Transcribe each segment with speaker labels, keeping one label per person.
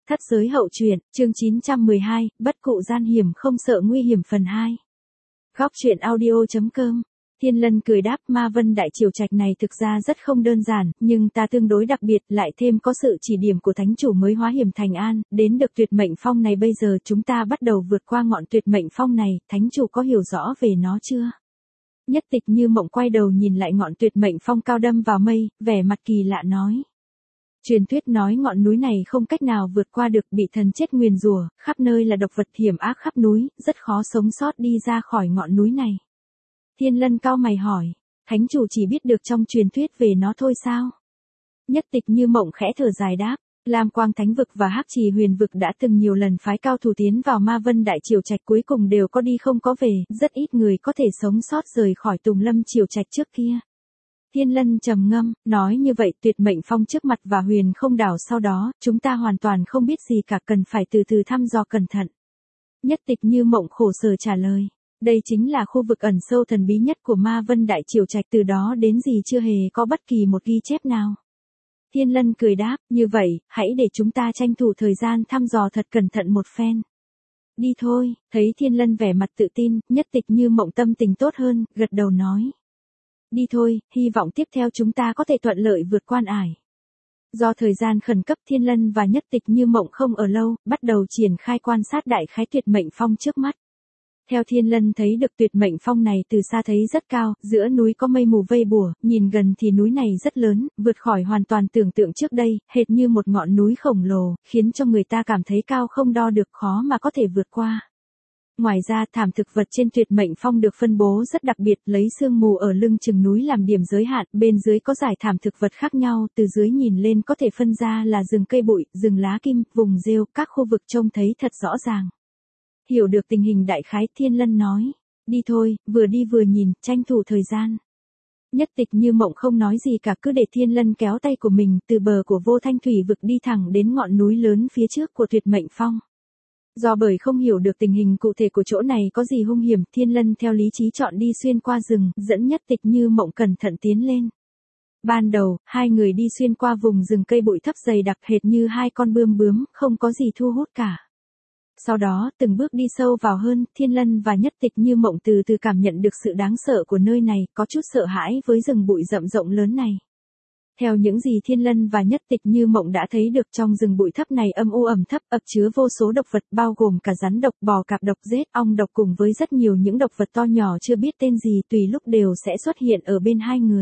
Speaker 1: Thất giới hậu truyện, chương 912, bất cụ gian hiểm không sợ nguy hiểm phần 2. Góc truyện audio.com. Thiên Lân cười đáp, Ma Vân Đại Triều Trạch này thực ra rất không đơn giản, nhưng ta tương đối đặc biệt, lại thêm có sự chỉ điểm của thánh chủ mới hóa hiểm thành an, đến được tuyệt mệnh phong này. Bây giờ chúng ta bắt đầu vượt qua ngọn tuyệt mệnh phong này, thánh chủ có hiểu rõ về nó chưa? Nhất Tịch Như Mộng quay đầu nhìn lại ngọn tuyệt mệnh phong cao đâm vào mây, vẻ mặt kỳ lạ nói. Truyền thuyết nói ngọn núi này không cách nào vượt qua được, bị thần chết nguyền rủa, khắp nơi là độc vật hiểm ác khắp núi, rất khó sống sót đi ra khỏi ngọn núi này. Thiên Lân cau mày hỏi, thánh chủ chỉ biết được trong truyền thuyết về nó thôi sao? Nhất Tịch Như Mộng khẽ thở dài đáp, Lam Quang Thánh Vực và Hắc Trì Huyền Vực đã từng nhiều lần phái cao thủ tiến vào Ma Vân Đại Triều Trạch, cuối cùng đều có đi không có về, rất ít người có thể sống sót rời khỏi Tùng Lâm Triều Trạch trước kia. Thiên Lân trầm ngâm, nói như vậy tuyệt mệnh phong trước mặt và huyền không đảo sau đó, chúng ta hoàn toàn không biết gì cả, cần phải từ từ thăm dò cẩn thận. Nhất Tịch Như Mộng khổ sở trả lời, đây chính là khu vực ẩn sâu thần bí nhất của Ma Vân Đại Triều Trạch, từ đó đến gì chưa hề có bất kỳ một ghi chép nào. Thiên Lân cười đáp, như vậy, hãy để chúng ta tranh thủ thời gian thăm dò thật cẩn thận một phen. Đi thôi, thấy Thiên Lân vẻ mặt tự tin, Nhất Tịch Như Mộng tâm tình tốt hơn, gật đầu nói. Đi thôi, hy vọng tiếp theo chúng ta có thể thuận lợi vượt quan ải. Do thời gian khẩn cấp, Thiên Lân và Nhất Tịch Như Mộng không ở lâu, bắt đầu triển khai quan sát đại khái tuyệt mệnh phong trước mắt. Theo Thiên Lân thấy được tuyệt mệnh phong này từ xa thấy rất cao, giữa núi có mây mù vây bùa, nhìn gần thì núi này rất lớn, vượt khỏi hoàn toàn tưởng tượng trước đây, hệt như một ngọn núi khổng lồ, khiến cho người ta cảm thấy cao không đo được, khó mà có thể vượt qua. Ngoài ra, thảm thực vật trên tuyệt mệnh phong được phân bố rất đặc biệt, lấy sương mù ở lưng chừng núi làm điểm giới hạn, bên dưới có dải thảm thực vật khác nhau, từ dưới nhìn lên có thể phân ra là rừng cây bụi, rừng lá kim, vùng rêu, các khu vực trông thấy thật rõ ràng. Hiểu được tình hình đại khái, Thiên Lân nói, đi thôi, vừa đi vừa nhìn, tranh thủ thời gian. Nhất Tịch Như Mộng không nói gì cả, cứ để Thiên Lân kéo tay của mình từ bờ của Vô Thanh Thủy Vực đi thẳng đến ngọn núi lớn phía trước của tuyệt mệnh phong. Do bởi không hiểu được tình hình cụ thể của chỗ này có gì hung hiểm, Thiên Lân theo lý trí chọn đi xuyên qua rừng, dẫn Nhất Tịch Như Mộng cẩn thận tiến lên. Ban đầu, hai người đi xuyên qua vùng rừng cây bụi thấp dày đặc hệt như hai con bướm, không có gì thu hút cả. Sau đó, từng bước đi sâu vào hơn, Thiên Lân và Nhất Tịch Như Mộng từ từ cảm nhận được sự đáng sợ của nơi này, có chút sợ hãi với rừng bụi rậm rộng lớn này. Theo những gì Thiên Lân và Nhất Tịch Như Mộng đã thấy được, trong rừng bụi thấp này âm u ẩm thấp, ập chứa vô số độc vật, bao gồm cả rắn độc, bò cạp độc, rết, ong độc cùng với rất nhiều những độc vật to nhỏ chưa biết tên gì, tùy lúc đều sẽ xuất hiện ở bên hai người.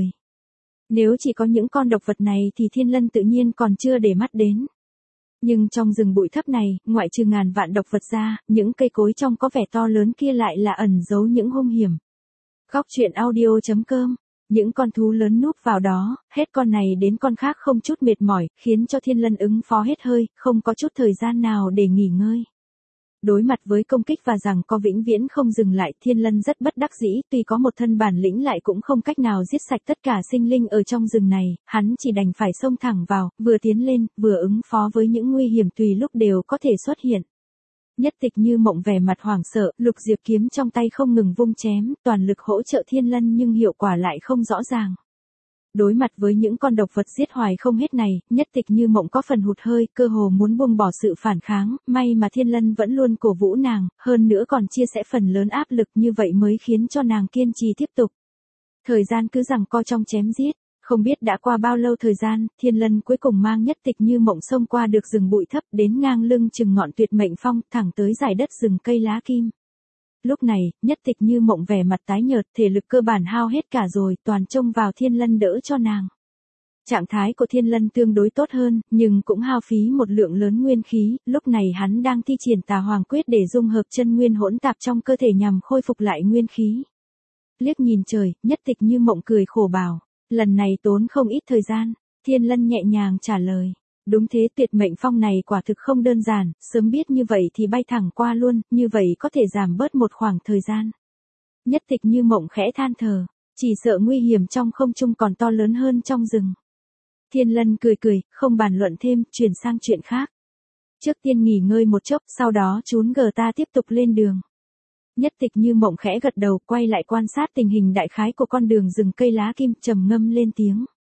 Speaker 1: Nếu chỉ có những con độc vật này thì Thiên Lân tự nhiên còn chưa để mắt đến. Nhưng trong rừng bụi thấp này, ngoại trừ ngàn vạn độc vật ra, những cây cối trong có vẻ to lớn kia lại là ẩn giấu những hung hiểm. Góc truyện audio.com. Những con thú lớn núp vào đó, hết con này đến con khác không chút mệt mỏi, khiến cho Thiên Lân ứng phó hết hơi, không có chút thời gian nào để nghỉ ngơi. Đối mặt với công kích và rằng có vĩnh viễn không dừng lại, Thiên Lân rất bất đắc dĩ, tuy có một thân bản lĩnh lại cũng không cách nào giết sạch tất cả sinh linh ở trong rừng này, hắn chỉ đành phải xông thẳng vào, vừa tiến lên, vừa ứng phó với những nguy hiểm tùy lúc đều có thể xuất hiện. Nhất Tịch Như Mộng vẻ mặt hoảng sợ, lục diệp kiếm trong tay không ngừng vung chém, toàn lực hỗ trợ Thiên Lân nhưng hiệu quả lại không rõ ràng. Đối mặt với những con độc vật giết hoài không hết này, Nhất Tịch Như Mộng có phần hụt hơi, cơ hồ muốn buông bỏ sự phản kháng, may mà Thiên Lân vẫn luôn cổ vũ nàng, hơn nữa còn chia sẻ phần lớn áp lực, như vậy mới khiến cho nàng kiên trì tiếp tục. Thời gian cứ giằng co trong chém giết, không biết đã qua bao lâu thời gian, Thiên Lân cuối cùng mang Nhất Tịch Như Mộng xông qua được rừng bụi thấp đến ngang lưng chừng ngọn tuyệt mệnh phong, thẳng tới dải đất rừng cây lá kim. Lúc này, Nhất Tịch Như Mộng vẻ mặt tái nhợt, thể lực cơ bản hao hết cả rồi, toàn trông vào Thiên Lân đỡ cho nàng. Trạng thái của Thiên Lân tương đối tốt hơn, nhưng cũng hao phí một lượng lớn nguyên khí, lúc này hắn đang thi triển Tà Hoàng Quyết để dung hợp chân nguyên hỗn tạp trong cơ thể nhằm khôi phục lại nguyên khí. Liếc nhìn trời, Nhất Tịch Như Mộng cười khổ bảo, lần này tốn không ít thời gian. Thiên Lân nhẹ nhàng trả lời. Đúng thế, tuyệt mệnh phong này quả thực không đơn giản, sớm biết như vậy thì bay thẳng qua luôn, như vậy có thể giảm bớt một khoảng thời gian. Nhất Tịch Như Mộng khẽ than thở, chỉ sợ nguy hiểm trong không trung còn to lớn hơn trong rừng. Thiên Lân cười, không bàn luận thêm, chuyển sang chuyện khác. Trước tiên nghỉ ngơi một chốc, sau đó trốn gờ ta tiếp tục lên đường. Nhất Tịch Như Mộng khẽ gật đầu, quay lại quan sát tình hình đại khái của con đường rừng cây lá kim, trầm ngâm lên tiếng.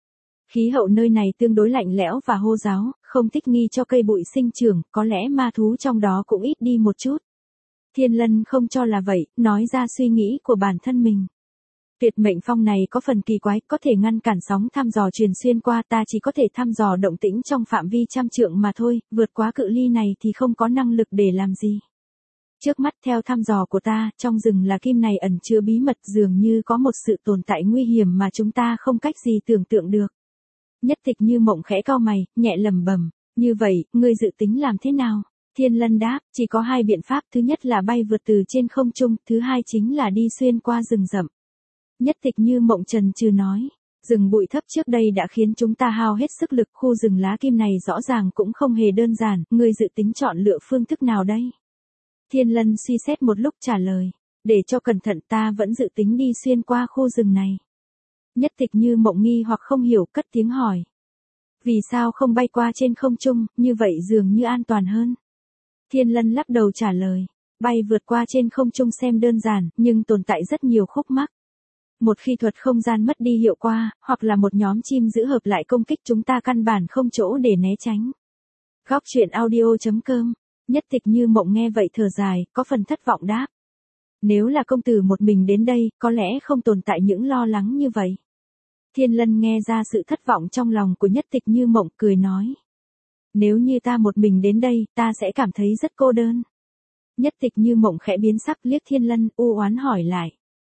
Speaker 1: Khí hậu nơi này tương đối lạnh lẽo và khô ráo, không thích nghi cho cây bụi sinh trưởng, có lẽ ma thú trong đó cũng ít đi một chút. Thiên Lân không cho là vậy, nói ra suy nghĩ của bản thân mình. Tuyệt mệnh phong này có phần kỳ quái, có thể ngăn cản sóng thăm dò truyền xuyên qua, ta chỉ có thể thăm dò động tĩnh trong phạm vi trăm trượng mà thôi, vượt quá cự ly này thì không có năng lực để làm gì. Trước mắt theo thăm dò của ta, trong rừng là kim này ẩn chứa bí mật, dường như có một sự tồn tại nguy hiểm mà chúng ta không cách gì tưởng tượng được. Nhất Tịch Như Mộng khẽ cau mày, nhẹ lẩm bẩm, như vậy, ngươi dự tính làm thế nào? Thiên Lân đáp, chỉ có hai biện pháp, thứ nhất là bay vượt từ trên không trung, thứ hai chính là đi xuyên qua rừng rậm. Nhất Tịch Như Mộng chần chừ nói, rừng bụi thấp trước đây đã khiến chúng ta hao hết sức lực, khu rừng lá kim này rõ ràng cũng không hề đơn giản, ngươi dự tính chọn lựa phương thức nào đây? Thiên Lân suy xét một lúc trả lời, để cho cẩn thận ta vẫn dự tính đi xuyên qua khu rừng này. Nhất Tịch Như Mộng nghi hoặc không hiểu, cất tiếng hỏi. Vì sao không bay qua trên không trung, như vậy dường như an toàn hơn? Thiên Lân lắc đầu trả lời, bay vượt qua trên không trung xem đơn giản, nhưng tồn tại rất nhiều khúc mắc. Một khi thuật không gian mất đi hiệu quả, hoặc là một nhóm chim giữ hợp lại công kích chúng ta căn bản không chỗ để né tránh. Góc truyện audio.com. Nhất Tịch Như Mộng nghe vậy thở dài, có phần thất vọng đáp. Nếu là công tử một mình đến đây, có lẽ không tồn tại những lo lắng như vậy. Thiên Lân nghe ra sự thất vọng trong lòng của Nhất Tịch Như Mộng, cười nói. Nếu như ta một mình đến đây, ta sẽ cảm thấy rất cô đơn. Nhất Tịch Như Mộng khẽ biến sắc, liếc Thiên Lân, u oán hỏi lại.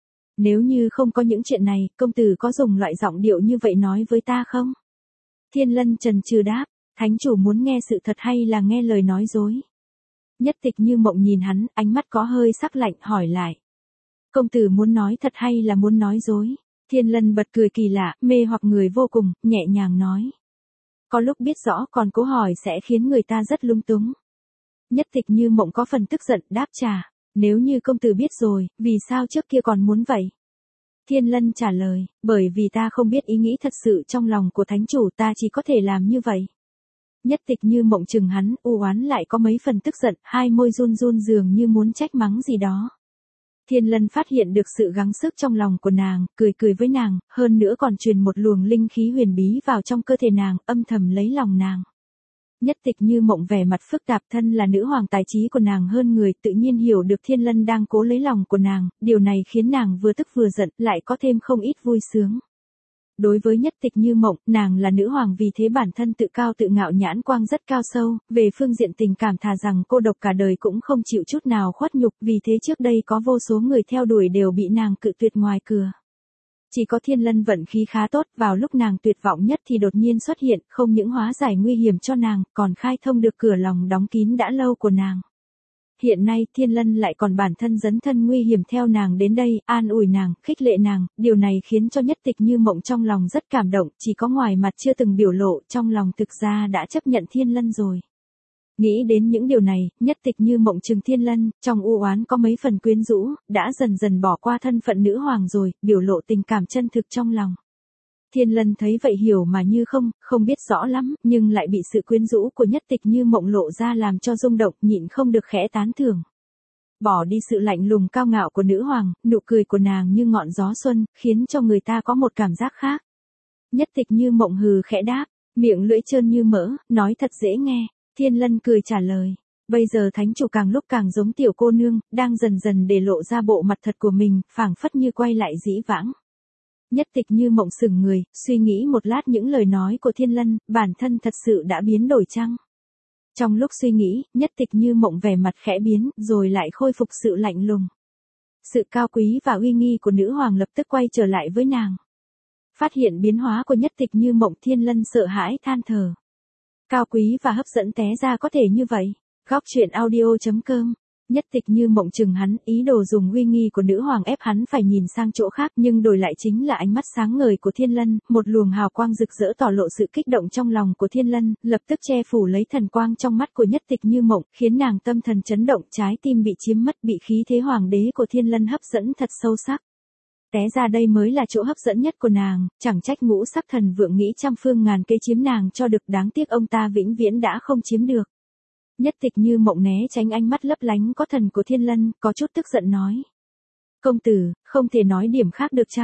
Speaker 1: Nếu như không có những chuyện này, công tử có dùng loại giọng điệu như vậy nói với ta không? Thiên Lân chần chừ đáp, thánh chủ muốn nghe sự thật hay là nghe lời nói dối? Nhất Tịch Như Mộng nhìn hắn, ánh mắt có hơi sắc lạnh, hỏi lại. Công tử muốn nói thật hay là muốn nói dối? Thiên Lân bật cười kỳ lạ, mê hoặc người vô cùng, nhẹ nhàng nói. Có lúc biết rõ còn cố hỏi sẽ khiến người ta rất lung túng. Nhất Tịch Như Mộng có phần tức giận, đáp trả. Nếu như công tử biết rồi, vì sao trước kia còn muốn vậy? Thiên Lân trả lời, bởi vì ta không biết ý nghĩ thật sự trong lòng của thánh chủ, ta chỉ có thể làm như vậy. Nhất Tịch Như Mộng chừng hắn, u oán lại có mấy phần tức giận, hai môi run run dường như muốn trách mắng gì đó. Thiên Lân phát hiện được sự gắng sức trong lòng của nàng, cười cười với nàng, hơn nữa còn truyền một luồng linh khí huyền bí vào trong cơ thể nàng, âm thầm lấy lòng nàng. Nhất Tịch Như Mộng vẻ mặt phức tạp, thân là nữ hoàng, tài trí của nàng hơn người, tự nhiên hiểu được Thiên Lân đang cố lấy lòng của nàng, điều này khiến nàng vừa tức vừa giận, lại có thêm không ít vui sướng. Đối với Nhất Tịch Như Mộng, nàng là nữ hoàng vì thế bản thân tự cao tự ngạo, nhãn quang rất cao sâu, về phương diện tình cảm thà rằng cô độc cả đời cũng không chịu chút nào khuất nhục, vì thế trước đây có vô số người theo đuổi đều bị nàng cự tuyệt ngoài cửa. Chỉ có Thiên Lân vận khí khá tốt, vào lúc nàng tuyệt vọng nhất thì đột nhiên xuất hiện, không những hóa giải nguy hiểm cho nàng, còn khai thông được cửa lòng đóng kín đã lâu của nàng. Hiện nay Thiên Lân lại còn bản thân dấn thân nguy hiểm theo nàng đến đây, an ủi nàng, khích lệ nàng, điều này khiến cho Nhất Tịch Như Mộng trong lòng rất cảm động, chỉ có ngoài mặt chưa từng biểu lộ, trong lòng thực ra đã chấp nhận Thiên Lân rồi. Nghĩ đến những điều này, Nhất Tịch Như Mộng trừng Thiên Lân, trong u oán có mấy phần quyến rũ, đã dần dần bỏ qua thân phận nữ hoàng rồi, biểu lộ tình cảm chân thực trong lòng. Thiên Lân thấy vậy hiểu mà như không, không biết rõ lắm, nhưng lại bị sự quyến rũ của Nhất Tịch Như Mộng lộ ra làm cho rung động, nhịn không được khẽ tán thưởng. Bỏ đi sự lạnh lùng cao ngạo của nữ hoàng, nụ cười của nàng như ngọn gió xuân, khiến cho người ta có một cảm giác khác. Nhất Tịch Như Mộng hừ khẽ đáp, miệng lưỡi trơn như mỡ, nói thật dễ nghe. Thiên Lân cười trả lời, bây giờ thánh chủ càng lúc càng giống tiểu cô nương, đang dần dần để lộ ra bộ mặt thật của mình, phảng phất như quay lại dĩ vãng. Nhất Tịch Như Mộng sững người, suy nghĩ một lát những lời nói của Thiên Lân, bản thân thật sự đã biến đổi chăng? Trong lúc suy nghĩ, Nhất Tịch Như Mộng vẻ mặt khẽ biến, rồi lại khôi phục sự lạnh lùng. Sự cao quý và uy nghi của nữ hoàng lập tức quay trở lại với nàng. Phát hiện biến hóa của Nhất Tịch Như Mộng, Thiên Lân sợ hãi than thở. Cao quý và hấp dẫn té ra có thể như vậy. Góc truyện audio.com. Nhất Tịch Như Mộng chừng hắn, ý đồ dùng uy nghi của nữ hoàng ép hắn phải nhìn sang chỗ khác, nhưng đổi lại chính là ánh mắt sáng ngời của Thiên Lân, một luồng hào quang rực rỡ tỏ lộ sự kích động trong lòng của Thiên Lân, lập tức che phủ lấy thần quang trong mắt của Nhất Tịch Như Mộng, khiến nàng tâm thần chấn động, trái tim bị chiếm mất, bị khí thế hoàng đế của Thiên Lân hấp dẫn thật sâu sắc. Té ra đây mới là chỗ hấp dẫn nhất của nàng, chẳng trách ngũ sắc thần vượng nghĩ trăm phương ngàn kế chiếm nàng cho được, đáng tiếc ông ta vĩnh viễn đã không chiếm được. Nhất Tịch Như Mộng né tránh ánh mắt lấp lánh có thần của Thiên Lân, có chút tức giận nói. Công tử, không thể nói điểm khác được chăng?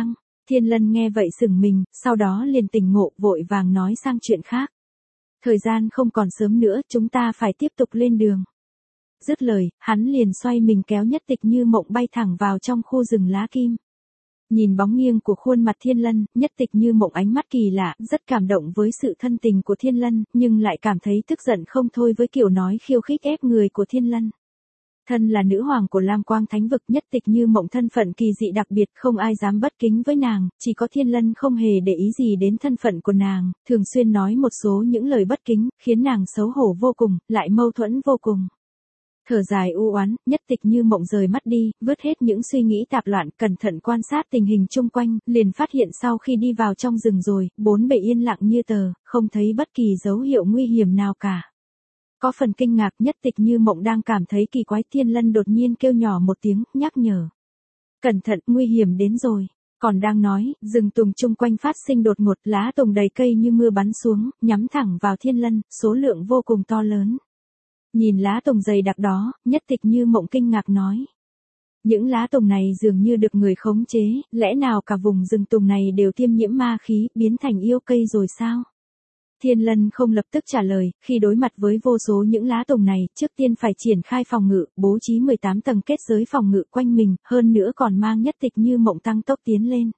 Speaker 1: Thiên Lân nghe vậy sửng mình, sau đó liền tỉnh ngộ, vội vàng nói sang chuyện khác. Thời gian không còn sớm nữa, chúng ta phải tiếp tục lên đường. Dứt lời, hắn liền xoay mình kéo Nhất Tịch Như Mộng bay thẳng vào trong khu rừng lá kim. Nhìn bóng nghiêng của khuôn mặt Thiên Lân, Nhất Tịch Như Mộng ánh mắt kỳ lạ, rất cảm động với sự thân tình của Thiên Lân, nhưng lại cảm thấy tức giận không thôi với kiểu nói khiêu khích ép người của Thiên Lân. Thân là nữ hoàng của Lam Quang Thánh Vực, Nhất Tịch Như Mộng thân phận kỳ dị đặc biệt, không ai dám bất kính với nàng, chỉ có Thiên Lân không hề để ý gì đến thân phận của nàng, thường xuyên nói một số những lời bất kính, khiến nàng xấu hổ vô cùng, lại mâu thuẫn vô cùng. Thở dài u oán, Nhất Tịch Như Mộng rời mắt đi, vứt hết những suy nghĩ tạp loạn, cẩn thận quan sát tình hình chung quanh, liền phát hiện sau khi đi vào trong rừng rồi, bốn bề yên lặng như tờ, không thấy bất kỳ dấu hiệu nguy hiểm nào cả. Có phần kinh ngạc, Nhất Tịch Như Mộng đang cảm thấy kỳ quái, Thiên Lân đột nhiên kêu nhỏ một tiếng, nhắc nhở. Cẩn thận, nguy hiểm đến rồi. Còn đang nói, rừng tùng chung quanh phát sinh đột ngột, lá tùng đầy cây như mưa bắn xuống, nhắm thẳng vào Thiên Lân, số lượng vô cùng to lớn. Nhìn lá tùng dày đặc đó, Nhất Tịch Như Mộng kinh ngạc nói. Những lá tùng này dường như được người khống chế, lẽ nào cả vùng rừng tùng này đều tiêm nhiễm ma khí, biến thành yêu cây rồi sao? Thiên Lân không lập tức trả lời, khi đối mặt với vô số những lá tùng này, trước tiên phải triển khai phòng ngự, bố trí 18 tầng kết giới phòng ngự quanh mình, hơn nữa còn mang Nhất Tịch Như Mộng tăng tốc tiến lên.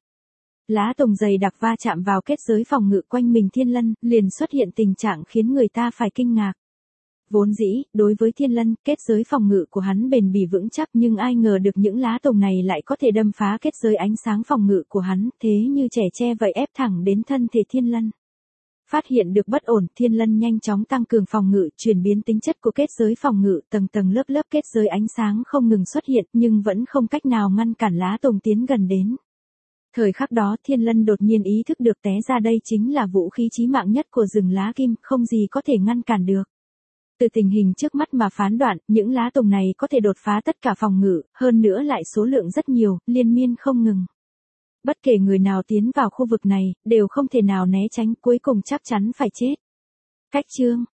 Speaker 1: Lá tùng dày đặc va chạm vào kết giới phòng ngự quanh mình Thiên Lân, liền xuất hiện tình trạng khiến người ta phải kinh ngạc. Vốn dĩ, đối với Thiên Lân, kết giới phòng ngự của hắn bền bỉ vững chắc, nhưng ai ngờ được những lá tùng này lại có thể đâm phá kết giới ánh sáng phòng ngự của hắn, thế như trẻ tre vậy ép thẳng đến thân thể Thiên Lân. Phát hiện được bất ổn, Thiên Lân nhanh chóng tăng cường phòng ngự, chuyển biến tính chất của kết giới phòng ngự, tầng tầng lớp lớp kết giới ánh sáng không ngừng xuất hiện, nhưng vẫn không cách nào ngăn cản lá tùng tiến gần đến. Thời khắc đó, Thiên Lân đột nhiên ý thức được té ra đây chính là vũ khí chí mạng nhất của rừng lá kim, không gì có thể ngăn cản được. Từ tình hình trước mắt mà phán đoạn, những lá tùng này có thể đột phá tất cả phòng ngự, hơn nữa lại số lượng rất nhiều, liên miên không ngừng. Bất kể người nào tiến vào khu vực này, đều không thể nào né tránh, cuối cùng chắc chắn phải chết. Cách chương